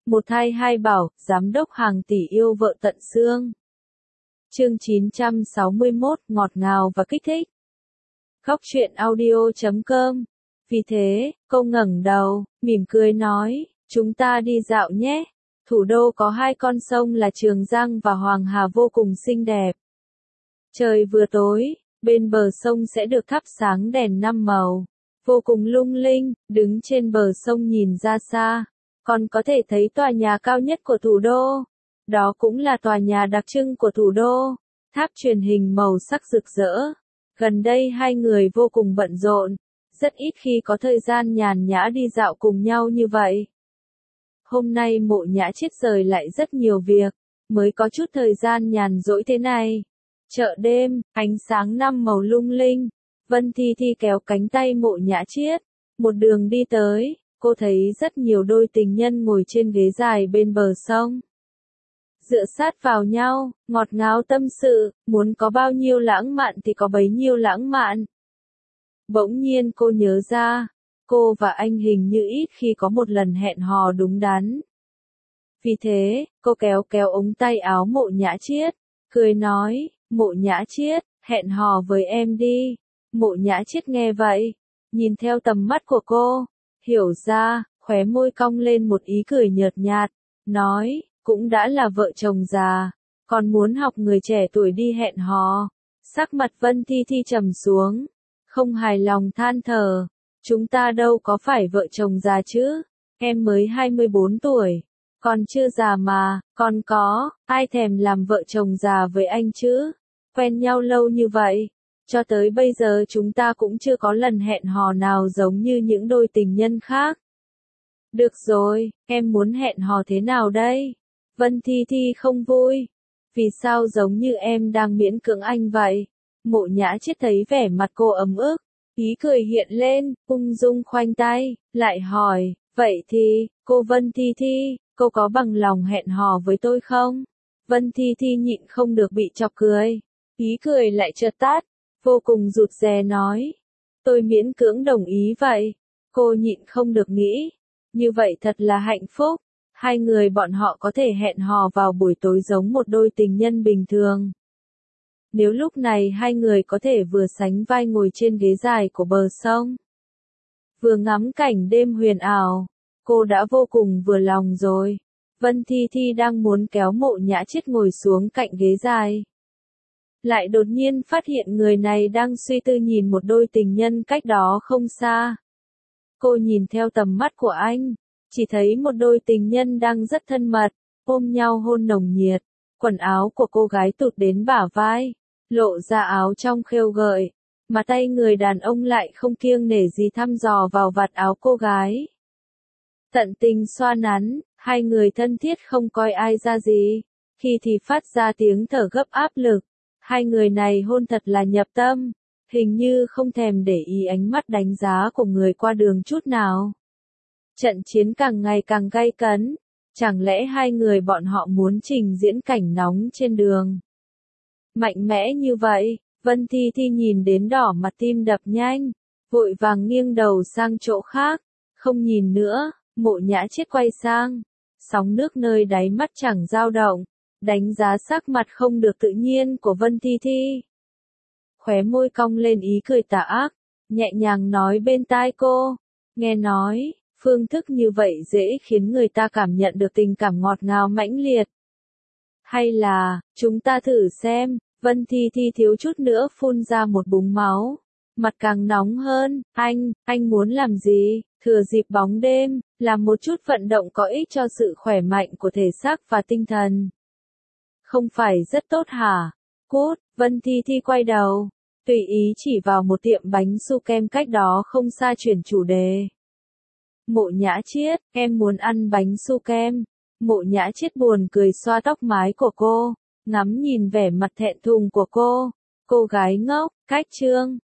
Một thai hai bảo, giám đốc hàng tỷ yêu vợ tận xương. Chương 961, ngọt ngào và kích thích. Góc truyện audio.com. Vì thế, cô ngẩng đầu, mỉm cười nói, chúng ta đi dạo nhé. Thủ đô có hai con sông là Trường Giang và Hoàng Hà vô cùng xinh đẹp. Trời vừa tối, bên bờ sông sẽ được thắp sáng đèn 5 màu, vô cùng lung linh, đứng trên bờ sông nhìn ra xa, còn có thể thấy tòa nhà cao nhất của thủ đô. Đó cũng là tòa nhà đặc trưng của thủ đô, tháp truyền hình màu sắc rực rỡ. Gần đây hai người vô cùng bận rộn, rất ít khi có thời gian nhàn nhã đi dạo cùng nhau như vậy. Hôm nay Mộ Nhã Chiết rời lại rất nhiều việc, mới có chút thời gian nhàn rỗi thế này. Chợ đêm, ánh sáng 5 màu lung linh, Vân Thi Thi kéo cánh tay Mộ Nhã Chiết, một đường đi tới, cô thấy rất nhiều đôi tình nhân ngồi trên ghế dài bên bờ sông. Dựa sát vào nhau, ngọt ngào tâm sự, muốn có bao nhiêu lãng mạn thì có bấy nhiêu lãng mạn. Bỗng nhiên cô nhớ ra, cô và anh hình như ít khi có một lần hẹn hò đúng đắn. Vì thế, cô kéo kéo ống tay áo Mộ Nhã Chiết, cười nói, Mộ Nhã Chiết, hẹn hò với em đi. Mộ Nhã Chiết nghe vậy, nhìn theo tầm mắt của cô, hiểu ra, khóe môi cong lên một ý cười nhợt nhạt, nói, cũng đã là vợ chồng già, còn muốn học người trẻ tuổi đi hẹn hò. Sắc mặt Vân Thi Thi trầm xuống, không hài lòng than thở, chúng ta đâu có phải vợ chồng già chứ, em mới 24 tuổi, còn chưa già mà, còn có, ai thèm làm vợ chồng già với anh chứ, quen nhau lâu như vậy, cho tới bây giờ chúng ta cũng chưa có lần hẹn hò nào giống như những đôi tình nhân khác. Được rồi, em muốn hẹn hò thế nào đây? Vân Thi Thi không vui. Vì sao giống như em đang miễn cưỡng anh vậy? Mộ Nhã Chiết thấy vẻ mặt cô ấm ức, ý cười hiện lên, ung dung khoanh tay, lại hỏi, vậy thì, cô Vân Thi Thi, cô có bằng lòng hẹn hò với tôi không? Vân Thi Thi nhịn không được bị chọc cười, ý cười lại chợt tắt, vô cùng rụt rè nói, tôi miễn cưỡng đồng ý vậy. Cô nhịn không được nghĩ, như vậy thật là hạnh phúc. Hai người bọn họ có thể hẹn hò vào buổi tối giống một đôi tình nhân bình thường. Nếu lúc này hai người có thể vừa sánh vai ngồi trên ghế dài của bờ sông, vừa ngắm cảnh đêm huyền ảo, cô đã vô cùng vừa lòng rồi. Vân Thi Thi đang muốn kéo Mộ Nhã Chiết ngồi xuống cạnh ghế dài, lại đột nhiên phát hiện người này đang suy tư nhìn một đôi tình nhân cách đó không xa. Cô nhìn theo tầm mắt của anh, chỉ thấy một đôi tình nhân đang rất thân mật, ôm nhau hôn nồng nhiệt. Quần áo của cô gái tụt đến bả vai, lộ ra áo trong khêu gợi, mà tay người đàn ông lại không kiêng nể gì thăm dò vào vạt áo cô gái. Tận tình xoa nắn, hai người thân thiết không coi ai ra gì, khi thì phát ra tiếng thở gấp áp lực. Hai người này hôn thật là nhập tâm, hình như không thèm để ý ánh mắt đánh giá của người qua đường chút nào. Trận chiến càng ngày càng gay cấn, chẳng lẽ hai người bọn họ muốn trình diễn cảnh nóng trên đường? Mạnh mẽ như vậy, Vân Thi Thi nhìn đến đỏ mặt tim đập nhanh, vội vàng nghiêng đầu sang chỗ khác, không nhìn nữa. Mộ Nhã Chiết quay sang, sóng nước nơi đáy mắt chẳng dao động, đánh giá sắc mặt không được tự nhiên của Vân Thi Thi. Khóe môi cong lên ý cười tà ác, nhẹ nhàng nói bên tai cô, nghe nói, phương thức như vậy dễ khiến người ta cảm nhận được tình cảm ngọt ngào mãnh liệt. Hay là, chúng ta thử xem. Vân Thi Thi thiếu chút nữa phun ra một búng máu, mặt càng nóng hơn, anh muốn làm gì? Thừa dịp bóng đêm, làm một chút vận động có ích cho sự khỏe mạnh của thể xác và tinh thần. Không phải rất tốt hả? Cút, Vân Thi Thi quay đầu, tùy ý chỉ vào một tiệm bánh su kem cách đó không xa chuyển chủ đề. Mộ Nhã Chiết, em muốn ăn bánh su kem. Mộ Nhã Chiết buồn cười xoa tóc mái của cô, ngắm nhìn vẻ mặt thẹn thùng của cô. Cô gái ngốc, cách chương.